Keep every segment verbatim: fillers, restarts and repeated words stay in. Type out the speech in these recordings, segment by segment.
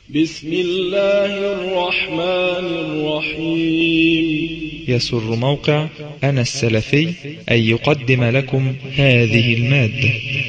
بسم الله الرحمن الرحيم. يسر موقع أنا السلفي أن يقدم لكم هذه المادة.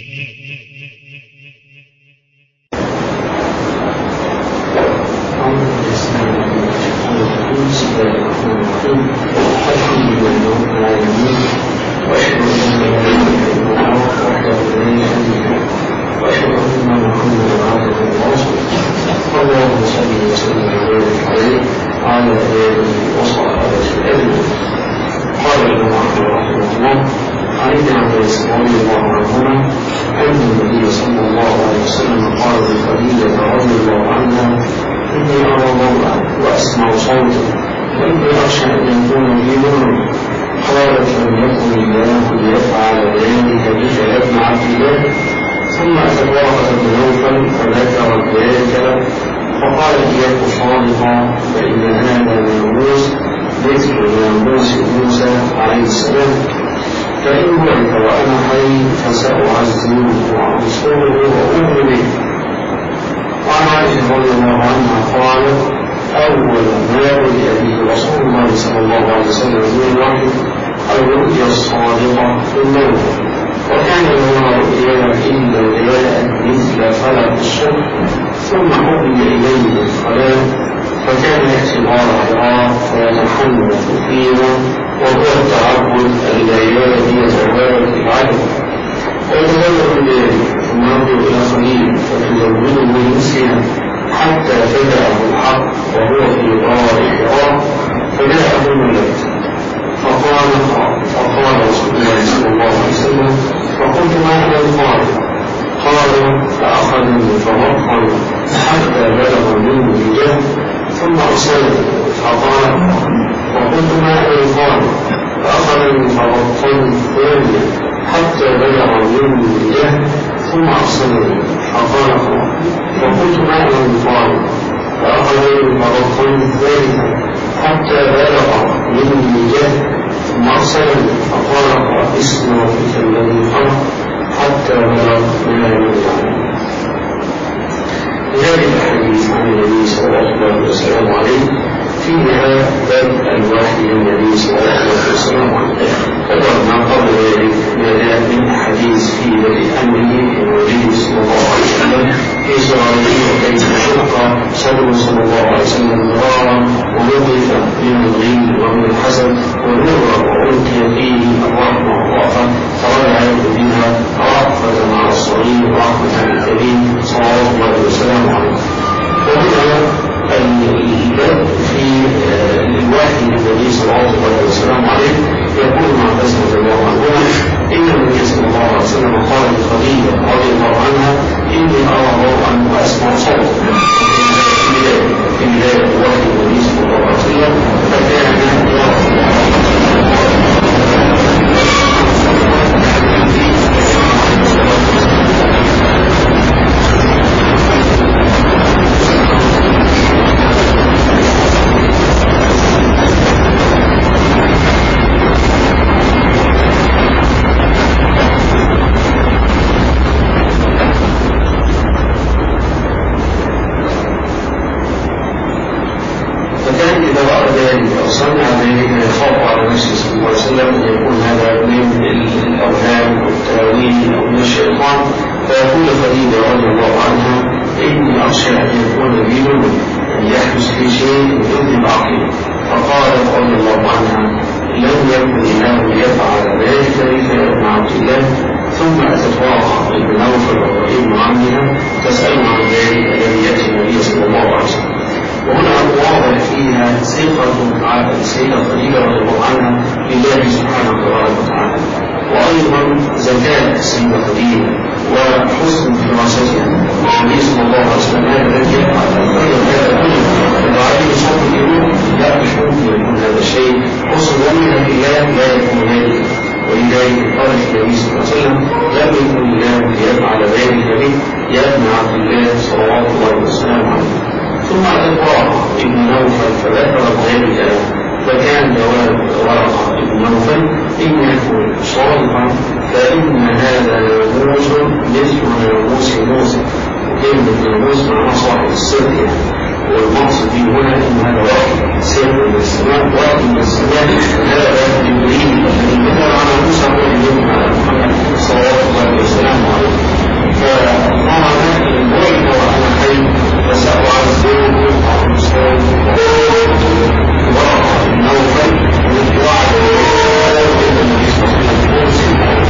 اللهم صل وسلم وبارك عليه وعلى آله وصحبه أجمعين. قال الإمام أحمد رحمه الله عن ابن عباس رضي الله عنهما أن النبي صلى الله عليه وسلم قال لخديجة رضي الله عنها: إني أرى ضوءا وأسمع صوتا وإني أخشى أن يكون لي نور. قالت: لم يكن الله ليفعل ذلك بك يا ابن عبد الله. ثم أتت ورقة بن نوفل فذكرت ذلك له وقال: إياك صادقا فإن هذا ناموس مثل ناموس موسى عليه السلام، فإن بعث وأنا حي فسأعزمه وأنصره وأؤمن به. وعن عائشة رضي الله عنها قالت: أول ما رؤي به رسول الله صلى الله عليه وسلم من الوحي الرؤيا الصادقة في النوم، وكان يرى رؤيا إلا رياء مثل فلق الصبح، ثم حكم إليه بالصلاة، فكان يأتي غار حراء فيتحنث فينا، وهو التعبد الليالي يتوالد العدد ويتغير الليل، ثم يرجع إلى خليل فتزوده نسيا حتى فجأه الحق وهو في غار حراء فجاءه الملك فقال فقال رسول الله صلى الله عليه وسلم: فقلت: ما أنا القارئ؟ قال: فأخذني فرقا حتى بلغ منه الجهل ثم أرسلني فقال: وقلت: ما أنا القارئ؟ فأخذني فرقا ثانيا حتى بلغ منه الجهل ثم أرسلني فقال: وقلت: ما أنا القارئ؟ فأخذني فرقا ثالثا حتى بلغ منه الجهل ثم أرسلني فقال: اسم ربك الذي خلق حتى بلغ ما يرجع. هذه الحديث عن النبي صلى الله عليه وسلم عليه فيها باب الوحي للنبي صلى الله عليه وسلم عنه. فذكرنا قبل ذلك ما جاء من أحاديث في بدء أمره النبي صلى الله عليه وسلم في صغره وكيف شق صدره صلى الله عليه وسلم مرارا ونظف من الغل ومن الحسد ونور وألقي فيه الرحمة والرأفة فرجع بها رأفة مع الصغير ورحمة الكريم صلوات الله وسلامه عليه. وهنا الباب في الوحي للنبي صلى الله عليه وسلم عليه يقول مع بسم الله عنهما: إن النبي صلى الله عليه وسلم قال لخديجة رضي الله عنها: إني أرى ضوءا وأسمع صوتا. في بداية الوحي للنبي صلى الله عليه وسلم فكان يرى فإن هذا ناموس مثل ناموس موسى، كلمة ناموس معناها صاحب السر يعني. هنا ان هذا وحي سر من السماء، وحي من السماء. هذا جبريل الذي نزل على موسى وينزل على محمد صلوات الله وسلامه عليه. فقال الوحي وانا حي فسأل عن الزوج وعن المسلم ورقة النوفل من وعد النبي صلى الله عليه وسلم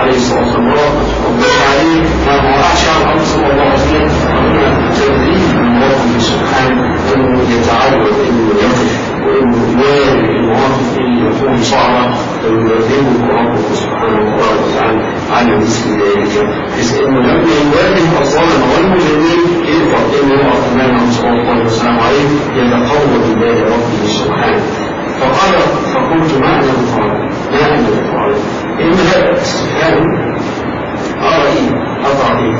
عليه الصلاة والسلام وبركاته عليه ما وقعش على الأرض صلى الله عليه وسلم تدريب من ربه سبحانه أنه يتعود أنه يقف وأنه يواري المواقف اللي يكون صعبة ويدربه ربه سبحانه وتعالى على مثل ذلك، بس أنه لما يواجه الظالم والمجرمين يقف أنه يقف أمامه صلى الله عليه وسلم عليه يتقوى بالله ربه سبحانه. فقال فقلت ما أنا بطالب ما أنا بطالب إن هذا استفهام أرأي أطعي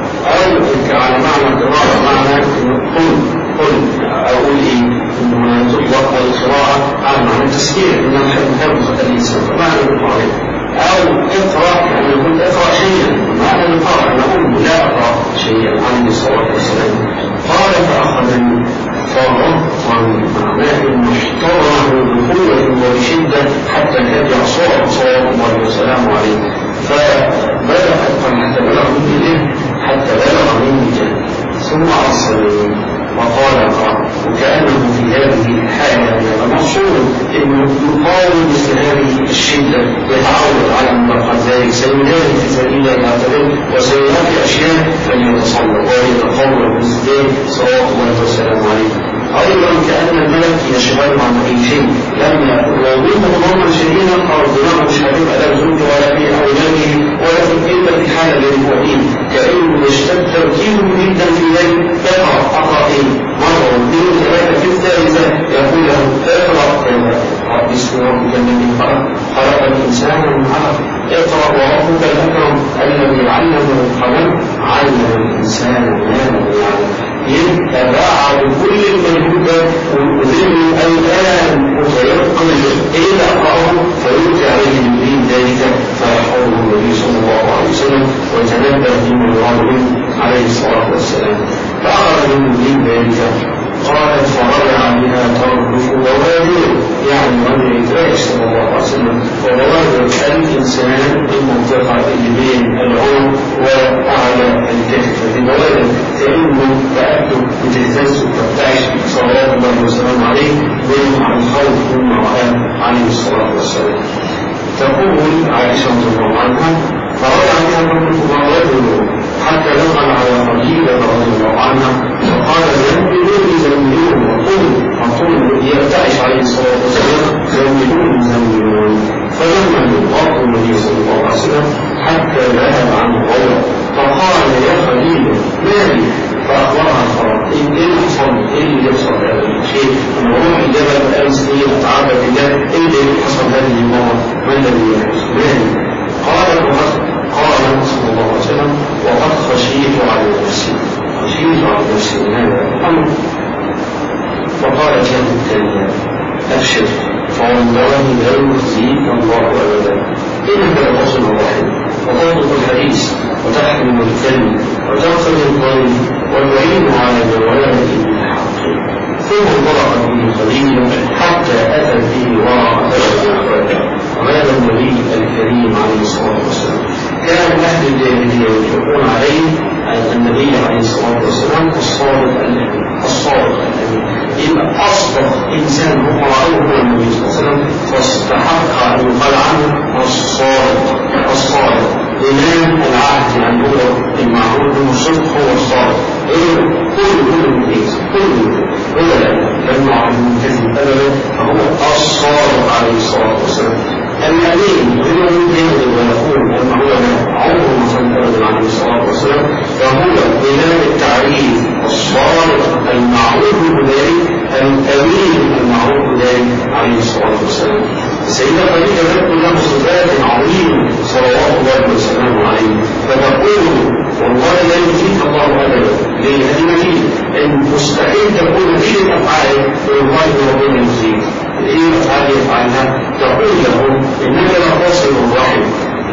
أو على معنى قراءة معنى قل قل أقول إيه إنه تطلق القراءة على معنى التسكير إنه نحب نحب الإنسان فمعنى بطالب أو اقرأ يعني يقول اقرأ شيئا معنى القراءة أنا أقول لا أقرأ شيئا عليه الصلاة والسلام. قال فأخذني فربطا معناه محترمه بقوة وبشدة حتى كاد يعصر صلى الله عليه وسلم عليه، فبدأت حتى بلغ مني حتى بلغ مني جهد ثم أرسلني وقال قال وكأنه في هذه الحالة يتمصر انه يقاوم مثل هذه الشدة يتعود على ملاقاة ذلك سيجاهد في سبيل الله يعتبر وسيلاقي أشياء فليتصلى ويتقوى مثل ذلك صلى الله وسلم عليه. أيضا كأن الملك يشغل عن أي شيء لما يوضيه ضمن شديدا أو ضمن مش هتبقى لا زوج ولا في أولاده ولا في الكلمة في الحالة اللي هو فيه كأنه يشتد تركيبه جدا في ذلك اقرأ اقرأ ايه مرة واثنين وثلاثة في الثالثة يقول له اقرأ بسم ربك الذي خلق خلق الإنسان من علق اقرأ وربك الأكرم الذي علم بالقلم علم الإنسان ما لم يعلم. يبقى بعد كل المجهود ده وذهنه الآن متيقن إيه اللي أقرأه فيلقي عليه الدين ذلك فيحفظه النبي صلى الله عليه وسلم ويتنبه بما يراد منه عليه الصلاة والسلام. فأخذ من الدين ذلك قالت فرجع بها ترجف ووادر يعني رجل إدراك صلى الله عليه وسلم ووادر الإنسان المنطقة اللي بين العنق وأعلى الكتف الوادر كأنه تأكد بتهتز وترتعش صلى الله عليه وسلم عليه بين عن خوف ثم رأى عليه الصلاة والسلام. تقول عائشة رضي الله عنها فرجع بها ترجف ووادر حتى دخل على قليلة رضي الله عنها فقال زملوني زملوني وقل أقول يرتعش عليه الصلاة والسلام زملوني زملوني فلما يضاق النبي صلى الله عليه وسلم حتى ذهب عنه غيره فقال يا خليل مالي فأخبرها الخبر إيه اللي حصل إيه اللي يحصل هذا الشيء أنا أروح الجبل أمس إيه أتعبد بالله إيه اللي حصل هذه المرة ما الذي يحصل مالي قال قال صلى الله عليه وسلم وقد خشيت على نفسي خشيت على نفسي من هذا الأمر. فقالت له الثانية أبشر فوالله لا يخزيك الله أبدا إنك لتصل الرحم وتضبط الحديث وتحمل الكلم وتغفر الضيف وتعين على جواره بالحق. ثم انطلقت به خليل حتى أتت به وراء ثلاثة وهذا النبي الكريم عليه الصلاة والسلام كان أهل الجاهلية يطلقون عليه النبي عليه الصلاة والسلام الصادق الأمين الصادق الأمين يبقى أصدق إنسان هم رأوه النبي صلى الله عليه وسلم فاستحق أن يقال عنه الصادق الصادق إمام العهد يعني هو المعروف بالصدق هو الصادق كل كل المتيز كل ولا لم يعرف المتيز أبدا فهو الصادق عليه الصلاة والسلام الذين غير يمكن ويقول أنه هو عمره ما صلى عليه الصلاة والسلام فهو إمام التعريف الصادق المعروف بذلك الأمين المعروف بذلك عليه الصلاة والسلام. السيدة خديجة ذكر له صفات عظيمة صلوات الله وسلامه عليه فتقول والله لا يجيك الله أبدا ليه هذه مفيد إن مستحيل تكون فيه الأفعال والله ربنا يجيك ايه الافعال يفعلها تقول له انك لا تصل الرحم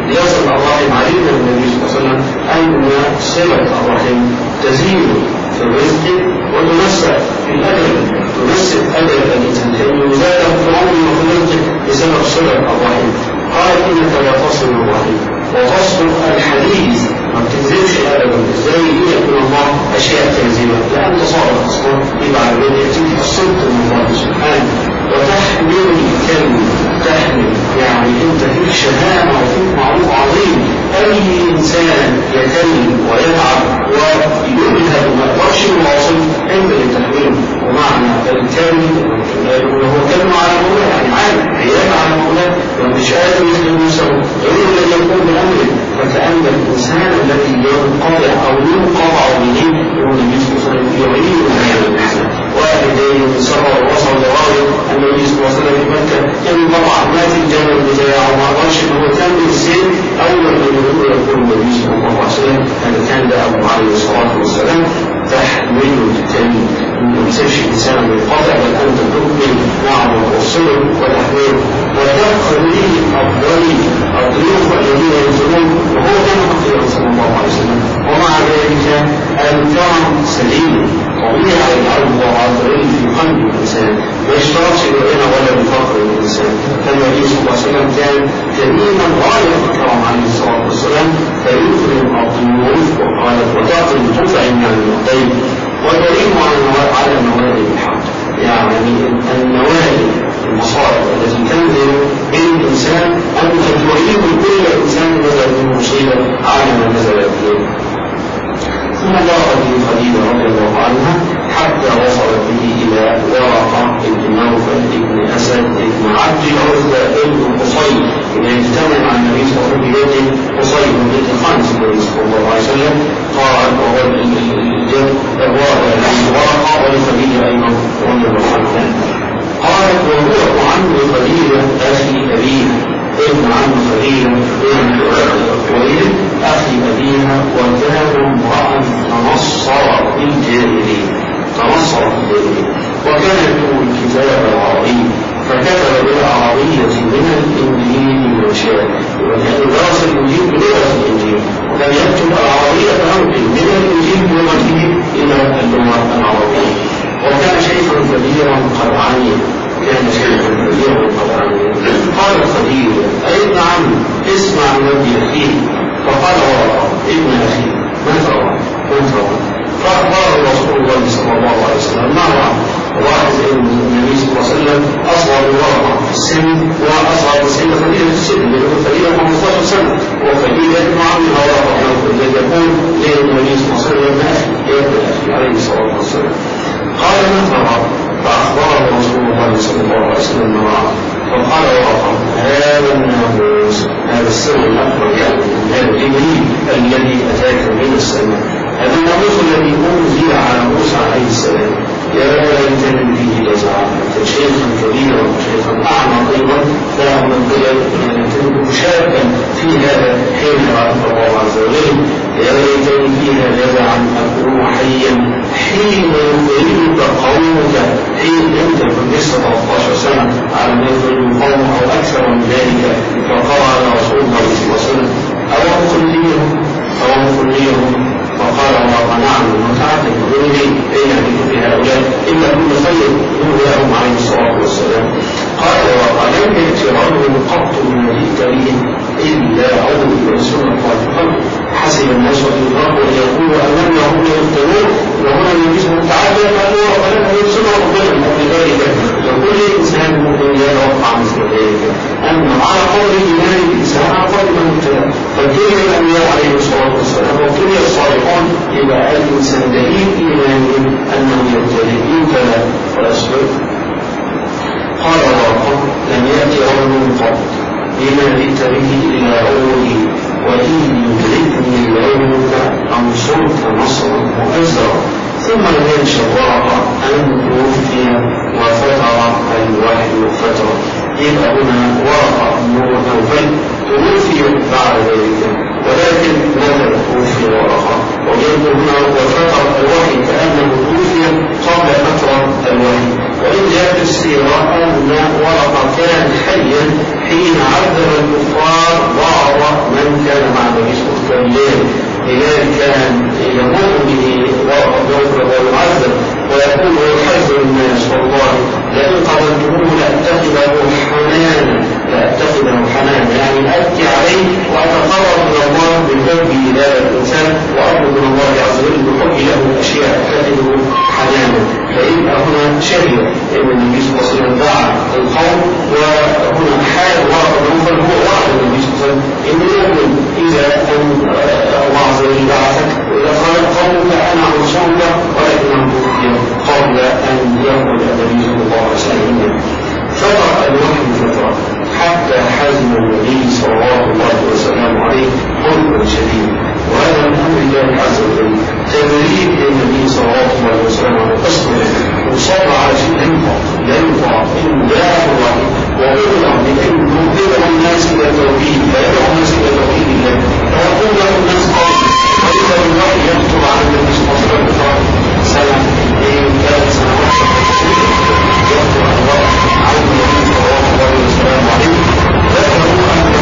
الإنسان الذي ينقطع أو ينقطع به النبي صلى الله عليه وسلم يعيد هذا الإحسان. واحد من سفر وصل لغاية النبي صلى الله عليه وسلم في مكة ينقطع مات الجمل بتاعه وما قالش إن هو كامل السن. أول ما يقول يقول النبي صلى الله عليه وسلم هذا كان ده أبو عليه الصلاة والسلام تحمل الكريم إنه ما يسيبش الإنسان ينقطع بل أنت تؤمن معه وتوصله وتحمله وتخلي أفضل الضيوف الذين ينزلون وهو كان خطيرا صلى الله عليه وسلم. ومع ذلك الكرم سليم طبيعي يجعل الله عز وجل في قلب الإنسان ما يشترطش بغنى ولا بفقر الإنسان. فالنبي صلى الله عليه وسلم كان كريما غاية الكرم عليه الصلاة والسلام فيكرم الضيوف وقالت وتعطي تطعم يعني الطيب ودليل على نوائب الحق يعني النوائب المصائب التي تنزل بالإنسان أن تدعيه كل إنسان نزل من مصيبة على ما نزل به. ثم ضاقت به خديجة رضي الله عنها حتى وصلت به إلى ورقة ابن نوفل ابن أسد ابن عبد العزى ابن قصي إذا اجتمع مع النبي صلى الله عليه وسلم قصي بن خانس النبي صلى الله عليه وسلم قال وهو الجد ورقة ولخديجة أيضا رضي الله عنها. قالت وهو عم خديجة أخي أبيها ابن عم خديجة ابن خويلد أخي أبيها وكان امرأ تنصر بالجاهلية تنصر بالجاهلية وكان يكتب الكتاب العربي فكتب بالعربية من الإنجيل ما شاء وكان درس الإنجيل بلغة الإنجيل وكان يكتب العربية تنقل من الإنجيل بلغته إلى اللغة العربية. وكان شيخا كبيرا قد عمي كان شيخا كبيرا قد عمي. قال خديجة أي ابن عم اسمع نبي أخيه فقال ورقة ابن أخي ما ترى ما ترى فأخبره رسول الله صلى الله عليه وسلم ما رأى واحد النبي صلى الله عليه وسلم أصغر ورقة في السن وأصغر في السن خديجة في السن لأنه خديجة خمسة عشر سنة وخديجة ابن عم ورقة يقول للنبي صلى الله عليه وسلم يا ابن أخي عليه الصلاة والسلام. قال ما ترى فأخبره رسول الله صلى الله عليه وسلم ما رأى فقال ورقة هذا الناموس هذا السر الأكبر يعني هذا الجبريل الذي أتاك من السماء هذا الناموس الذي أنزل على موسى عليه السلام يا ليتني فيه لزعا أنت شيخا كبيرا وشيخا أعمى أيضا لا من قبل أن تكون شابا في هذا حين رأى الله عز وجل يا ليتني فيها لزعا أكون حيا حين يخرجك قومك حين أنت كنت لسه ثلاثة عشر سنة على ما يخرج القوم أو أكثر من ذلك فقال رسول الله صلى الله عليه وسلم أو أخليهم أو أخليهم فقال الله نعم ومتعتك بني أين أبيك في هؤلاء إلا كل خير يولهم عليه الصلاة والسلام. قال ولم يأتي رجل قط من جئت به إلا عضو من سنة الله حسب الناس في الأرض أن يقولوا أننا هم يفتنون وهنا يجب تعالى قالوا وأننا يرسلوا ربنا لذلك يقول الإنسان مؤمن لا يوقع مثل ذلك أن على قول الإيمان الإنسان على قول من ابتدى فالدنيا الأنبياء عليه الصلاة والسلام وكل الصالحون يبقى الإنسان دليل إيمانهم أنه يبتدئ يبتدى ويصبر. قال الله لم يأتي رجل قط بما جئت به إلى عودي وإن يدركني العلمك أنصرك نصرا مؤزرا. ثم لم ينشأ ورقة أن توفي وفتر الوحي فترة يبقى هنا ورقة نوفل توفي بعد ذلك ولكن ماذا توفي ورقة ويبقى هنا وفتر الوحي كأنه توفي قبل فترة الوحي. وإن جاءت السيرة أن ورقة كان حيا حين عذب الكفار بعض من كان مع النبي صلى الله عليه وسلم لذلك كان يمر به ورقة ويعذب ويقول ويحذر الناس والله لئن قبلتموه لأتخذه حنانا لأتخذه حنانا يعني أبكي عليه وأتقرب من الله بحبي إلى الإنسان وأطلب من الله عز وجل بحبي له أشياء أتخذه حنانا. فإن هنا شهد أن النبي صلى الله عليه وسلم دعا القوم وهنا حال ورقة نوفل هو وعد النبي صلى الله عليه وسلم إن يؤمن إذا أن الله عز وجل بعثك وإذا قال قومك أنا أنصر الله ولكن توفي قبل أن يقول النبي صلى الله عليه وسلم. فترة الوحي فترة حتى حزم النبي صلى الله عليه وسلم عليه حزنا شديد الله عز وجل تدريب للنبي صلى الله عليه وسلم على القصد وصبر على شيء لا ينفع لا ينفع إنه لا ينفع وأمر بأن يدعو الناس إلى التوحيد فيدعو الناس إلى توحيد الله فيقول له الناس قال وإذا الله يكتب على النبي صلى الله عليه وسلم سنة اثنين ثلاث سنوات يكتب على الله عن النبي صلى الله عليه وسلم عليه ذكروا أن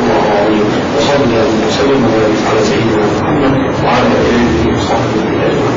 وصلى الله وسلم وبارك على سيدنا محمد وعلى اله وصحبه اجمعين.